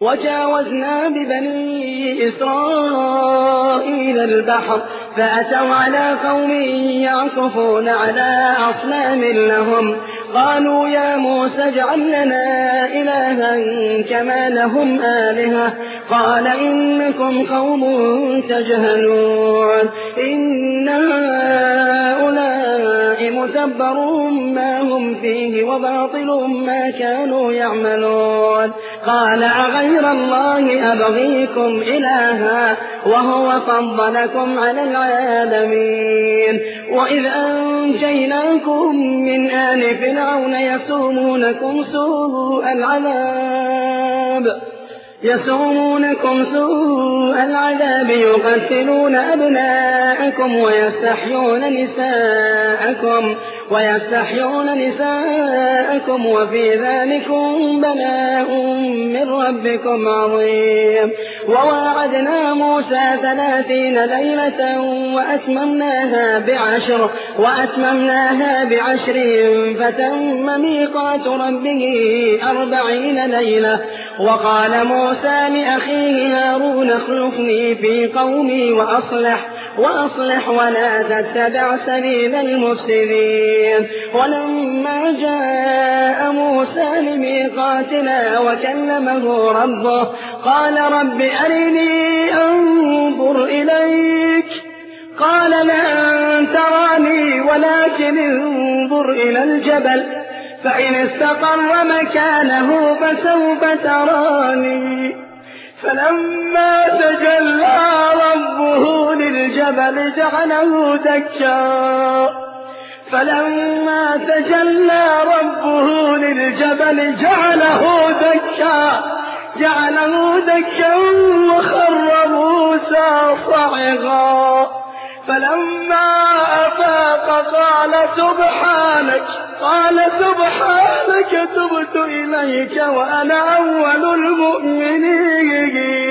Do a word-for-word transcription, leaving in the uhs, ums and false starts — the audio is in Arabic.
وجاوزنا ببني إسرائيل البحر فأتوا على قوم يعكفون على أصنام لهم قالوا يا موسى اجعل لنا إلها كما لهم آلهة قال إنكم قوم تجهلون إن هؤلاء متبر ما هم فيه وباطل ما كانوا يعملون قال أغير الله أبغيكم إلها وهو فضلكم على العالمين وإذ أنجيناكم من آل فرعون يسومونكم سوء العذاب يسومونكم سوء العذاب يقتلون أبناءكم ويستحيون نساءكم ويستحيون نساءكم وفي ذلكم بلاء من ربكم عظيم وواعدنا موسى ثلاثين ليلة وأتممناها بعشر وأتممناها بعشر فتم ميقات ربه أربعين ليلة وقال موسى لأخيه هارون اخلفني في قومي وأصلح وأصلح ولا تتبع سبيل المفسدين ولما جاء موسى لميقاتنا وكلمه ربه قال رب أرني أنظر إليك قال لن تراني ولكن انظر إلى الجبل فإن استقر مكانه فسوف تراني فلما تجلى ربه للجبل جعله دكا فلما تجلى ربه للجبل جعله دكا جعله دكا وخر موسى صعقا فلما أفاق قال سبحانك قال سبحانك تبت إليك وأنا أول المؤمنين